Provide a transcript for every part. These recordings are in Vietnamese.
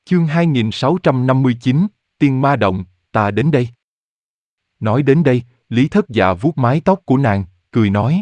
Chương 2659, Tiên Ma Động, ta đến đây. Nói đến đây, Lý Thất Dạ vuốt mái tóc của nàng, cười nói.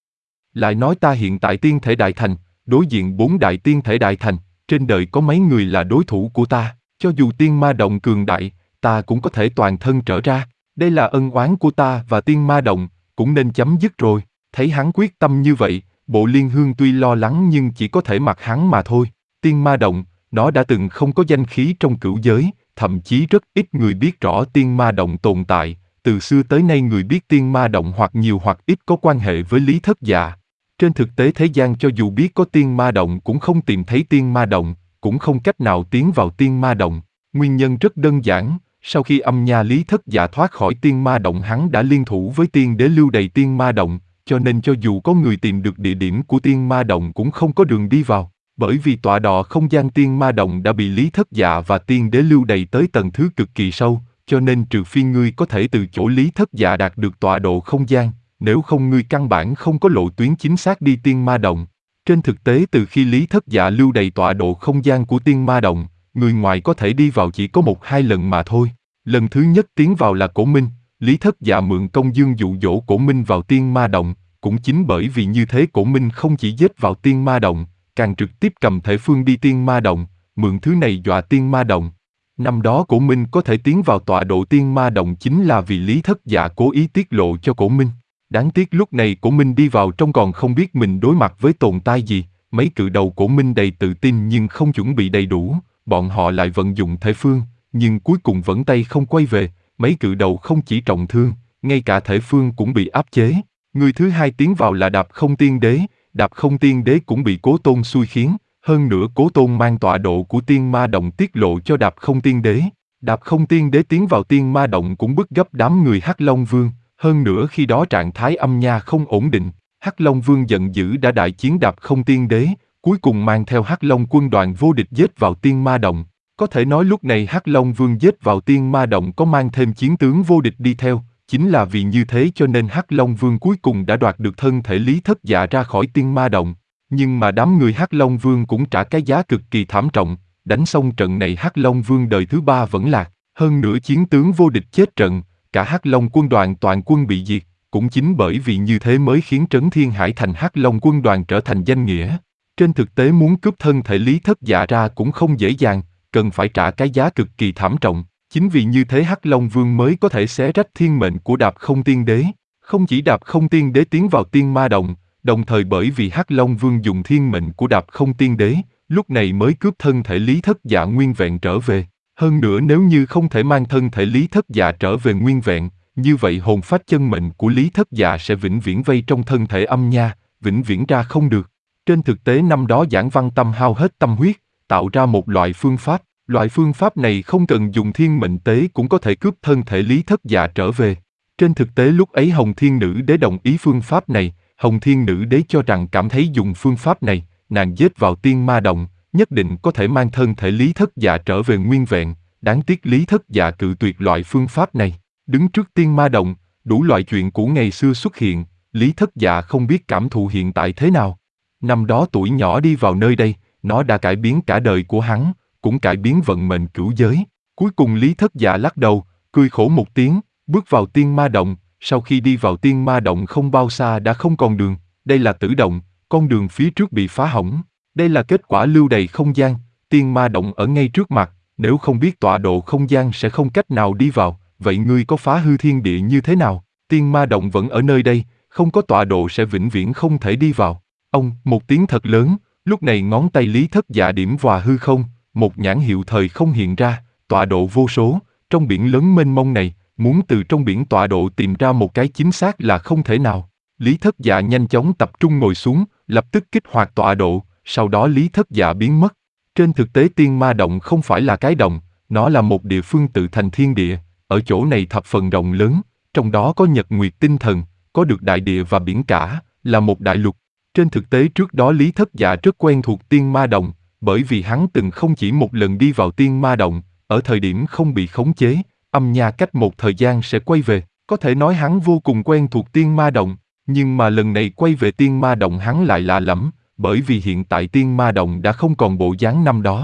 Lại nói ta hiện tại tiên thể đại thành, đối diện 4 đại tiên thể đại thành, trên đời có mấy người là đối thủ của ta, cho dù Tiên Ma Động cường đại, ta cũng có thể toàn thân trở ra, đây là ân oán của ta và Tiên Ma Động, cũng nên chấm dứt rồi. Thấy hắn quyết tâm như vậy, Bộ Liên Hương tuy lo lắng nhưng chỉ có thể mặc hắn mà thôi. Tiên Ma Động, nó đã từng không có danh khí trong cửu giới, thậm chí rất ít người biết rõ Tiên Ma Động tồn tại, từ xưa tới nay người biết Tiên Ma Động hoặc nhiều hoặc ít có quan hệ với Lý Thất Dạ. Trên thực tế thế gian cho dù biết có Tiên Ma Động cũng không tìm thấy Tiên Ma Động, cũng không cách nào tiến vào Tiên Ma Động. Nguyên nhân rất đơn giản, sau khi âm nha Lý Thất Dạ thoát khỏi Tiên Ma Động hắn đã liên thủ với Tiên Đế lưu đày Tiên Ma Động, cho nên cho dù có người tìm được địa điểm của Tiên Ma Động cũng không có đường đi vào. Bởi vì tọa độ không gian Tiên Ma Động đã bị Lý Thất Dạ và Tiên Đế lưu đày tới tầng thứ cực kỳ sâu, cho nên trừ phi ngươi có thể từ chỗ Lý Thất Dạ đạt được tọa độ không gian, nếu không ngươi căn bản không có lộ tuyến chính xác đi Tiên Ma Động. Trên thực tế từ khi Lý Thất Dạ lưu đày tọa độ không gian của Tiên Ma Động, người ngoài có thể đi vào chỉ có 1-2 lần mà thôi. Lần thứ nhất tiến vào là Cổ Minh, Lý Thất Dạ mượn công dương dụ dỗ Cổ Minh vào Tiên Ma Động, cũng chính bởi vì như thế Cổ Minh không chỉ giết vào Tiên Ma Động, càng trực tiếp cầm thể phương đi Tiên Ma Động, mượn thứ này dọa Tiên Ma Động. Năm đó Cổ Minh có thể tiến vào tọa độ Tiên Ma Động chính là vì Lý Thất Dạ cố ý tiết lộ cho Cổ Minh. Đáng tiếc lúc này Cổ Minh đi vào trong còn không biết mình đối mặt với tồn tại gì, mấy cự đầu Cổ Minh đầy tự tin nhưng không chuẩn bị đầy đủ, bọn họ lại vận dụng thể phương, nhưng cuối cùng vẫn tay không quay về, mấy cự đầu không chỉ trọng thương, ngay cả thể phương cũng bị áp chế. Người thứ hai tiến vào là Đạp Không Tiên Đế, Đạp Không Tiên Đế cũng bị Cố Tôn xui khiến, hơn nữa Cố Tôn mang tọa độ của Tiên Ma Động tiết lộ cho Đạp Không Tiên Đế. Đạp Không Tiên Đế tiến vào Tiên Ma Động cũng bức gấp đám người Hắc Long Vương, hơn nữa khi đó trạng thái âm nha không ổn định, Hắc Long Vương giận dữ đã đại chiến Đạp Không Tiên Đế, cuối cùng mang theo Hắc Long quân đoàn vô địch giết vào Tiên Ma Động. Có thể nói lúc này Hắc Long Vương giết vào Tiên Ma Động có mang thêm chiến tướng vô địch đi theo, chính là vì như thế cho nên Hắc Long Vương cuối cùng đã đoạt được thân thể Lý Thất Dạ ra khỏi Tiên Ma Động. Nhưng mà đám người Hắc Long Vương cũng trả cái giá cực kỳ thảm trọng, đánh xong trận này Hắc Long Vương đời thứ 3 vẫn lạc, hơn nữa chiến tướng vô địch chết trận, cả Hắc Long quân đoàn toàn quân bị diệt, cũng chính bởi vì như thế mới khiến Trấn Thiên Hải thành Hắc Long quân đoàn trở thành danh nghĩa. Trên thực tế muốn cướp thân thể Lý Thất Dạ ra cũng không dễ dàng, cần phải trả cái giá cực kỳ thảm trọng. Chính vì như thế Hắc Long Vương mới có thể xé rách thiên mệnh của Đạp Không Tiên Đế. Không chỉ Đạp Không Tiên Đế tiến vào Tiên Ma Động, đồng thời bởi vì Hắc Long Vương dùng thiên mệnh của Đạp Không Tiên Đế, lúc này mới cướp thân thể Lý Thất Dạ nguyên vẹn trở về. Hơn nữa nếu như không thể mang thân thể Lý Thất Dạ trở về nguyên vẹn, như vậy hồn phách chân mệnh của Lý Thất Dạ sẽ vĩnh viễn vây trong thân thể âm nha, vĩnh viễn ra không được. Trên thực tế năm đó Giản Văn Tâm hao hết tâm huyết, tạo ra một loại phương pháp. Loại phương pháp này không cần dùng thiên mệnh tế cũng có thể cướp thân thể Lý Thất Dạ trở về. Trên thực tế lúc ấy Hồng Thiên Nữ Đế đồng ý phương pháp này, Hồng Thiên Nữ Đế cho rằng cảm thấy dùng phương pháp này, nàng giết vào Tiên Ma Động, nhất định có thể mang thân thể Lý Thất Dạ trở về nguyên vẹn, đáng tiếc Lý Thất Dạ cự tuyệt loại phương pháp này. Đứng trước Tiên Ma Động, đủ loại chuyện cũ ngày xưa xuất hiện, Lý Thất Dạ không biết cảm thụ hiện tại thế nào. Năm đó tuổi nhỏ đi vào nơi đây, nó đã cải biến cả đời của hắn, cũng cải biến vận mệnh cửu giới. Cuối cùng Lý Thất Dạ lắc đầu, cười khổ một tiếng, bước vào Tiên Ma Động, sau khi đi vào Tiên Ma Động không bao xa đã không còn đường, đây là tử động, con đường phía trước bị phá hỏng. Đây là kết quả lưu đày không gian, Tiên Ma Động ở ngay trước mặt, nếu không biết tọa độ không gian sẽ không cách nào đi vào, vậy ngươi có phá hư thiên địa như thế nào? Tiên Ma Động vẫn ở nơi đây, không có tọa độ sẽ vĩnh viễn không thể đi vào. Ông, một tiếng thật lớn, lúc này ngón tay Lý Thất Dạ điểm vào hư không, một nhãn hiệu thời không hiện ra, tọa độ vô số, trong biển lớn mênh mông này, muốn từ trong biển tọa độ tìm ra một cái chính xác là không thể nào. Lý Thất Dạ nhanh chóng tập trung ngồi xuống, lập tức kích hoạt tọa độ, sau đó Lý Thất Dạ biến mất. Trên thực tế Tiên Ma Động không phải là cái động, nó là một địa phương tự thành thiên địa, ở chỗ này thập phần rộng lớn, trong đó có nhật nguyệt tinh thần, có được đại địa và biển cả, là một đại lục. Trên thực tế trước đó Lý Thất Dạ rất quen thuộc Tiên Ma Động, bởi vì hắn từng không chỉ một lần đi vào Tiên Ma Động, ở thời điểm không bị khống chế, âm nha cách một thời gian sẽ quay về, có thể nói hắn vô cùng quen thuộc Tiên Ma Động, nhưng mà lần này quay về Tiên Ma Động hắn lại lạ lẫm, bởi vì hiện tại Tiên Ma Động đã không còn bộ dáng năm đó.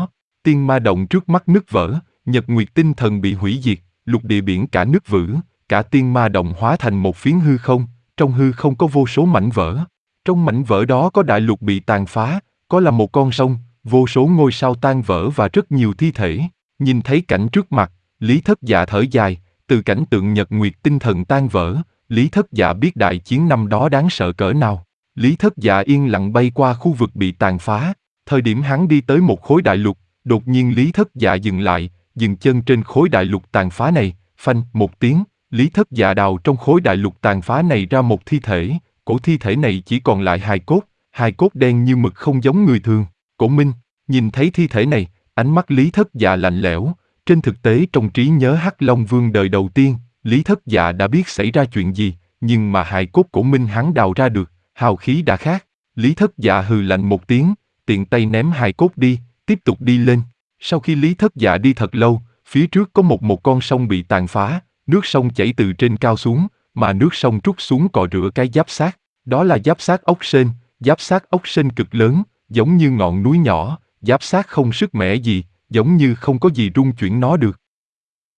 Tiên ma động trước mắt nứt vỡ, nhật nguyệt tinh thần bị hủy diệt, lục địa biển cả nứt vỡ, cả tiên ma động hóa thành một phiến hư không, trong hư không có vô số mảnh vỡ. Trong mảnh vỡ đó có đại lục bị tàn phá, có là một con sông, vô số ngôi sao tan vỡ và rất nhiều thi thể. Nhìn thấy cảnh trước mặt, Lý Thất Dạ thở dài, từ cảnh tượng nhật nguyệt tinh thần tan vỡ, Lý Thất Dạ biết đại chiến năm đó đáng sợ cỡ nào. Lý Thất Dạ yên lặng bay qua khu vực bị tàn phá, thời điểm hắn đi tới một khối đại lục, đột nhiên Lý Thất Dạ dừng lại, dừng chân trên khối đại lục tàn phá này, phanh một tiếng, Lý Thất Dạ đào trong khối đại lục tàn phá này ra một thi thể, cổ thi thể này chỉ còn lại hài cốt đen như mực không giống người thường. Cổ Minh, nhìn thấy thi thể này, ánh mắt Lý Thất Dạ lạnh lẽo, trên thực tế trong trí nhớ Hắc Long Vương đời đầu tiên, Lý Thất Dạ đã biết xảy ra chuyện gì, nhưng mà hài cốt Cổ Minh hắn đào ra được, hào khí đã khác. Lý Thất Dạ hừ lạnh một tiếng, tiện tay ném hài cốt đi, tiếp tục đi lên. Sau khi Lý Thất Dạ đi thật lâu, phía trước có một con sông bị tàn phá, nước sông chảy từ trên cao xuống, mà nước sông trút xuống cọ rửa cái giáp xác. Đó là giáp xác ốc sên, giáp xác ốc sên cực lớn, giống như ngọn núi nhỏ, giáp xác không sức mẻ gì, giống như không có gì rung chuyển nó được.